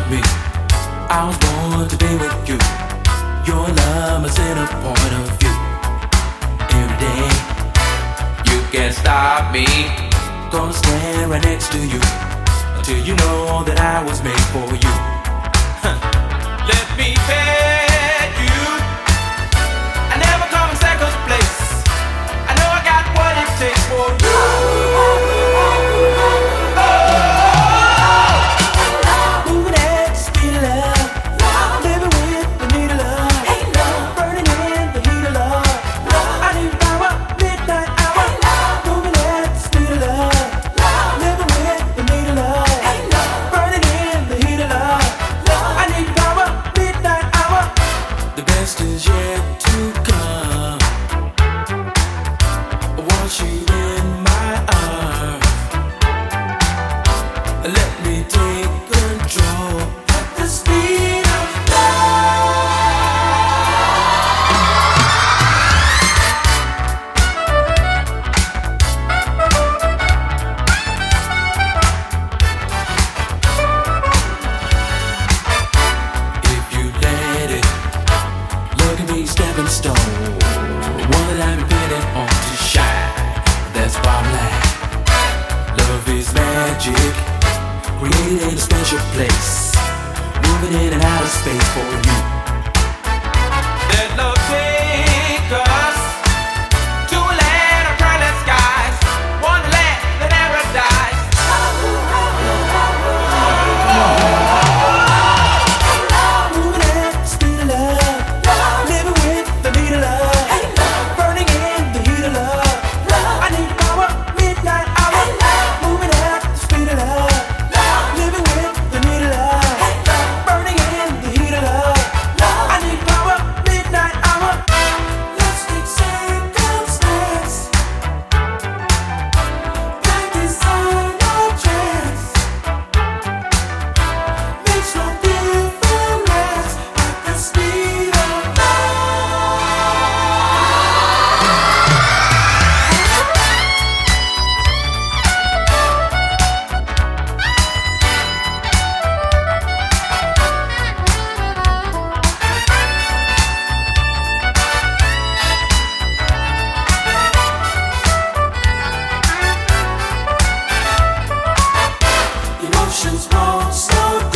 me. I was born to be with you. Your love must in a point of view. Every day, you can't stop me. Gonna stand right next to you until you know that I was made for you. Let me tell you, I never come in second place. I know I got what it takes for you. Moving at the speed of love, living with the need of love, burning in the heat of love. I need power, midnight hour. Moving at the speed of love, living with the need of love, burning in the heat of love. I need power, midnight hour. The best is yet to come. I want you in my arms. Let me take control at the speed of if you let it. Look at me, stepping stone, one that I've been putting on to shine. That's why I'm like, love is magic, created in a special place, moving in and out of space for you. Let love take us to a land of pearly skies, wonderland that never dies. Moving at the speed of love, living with the need of love, burning in the heat of love. I need power, midnight hour. Moving at the speed of love, living with the need of love, burning in the heat of love. I need power, midnight hour. Let's take circumstance, practice on your chance. Makes no difference at the speed of emotions won't slow down.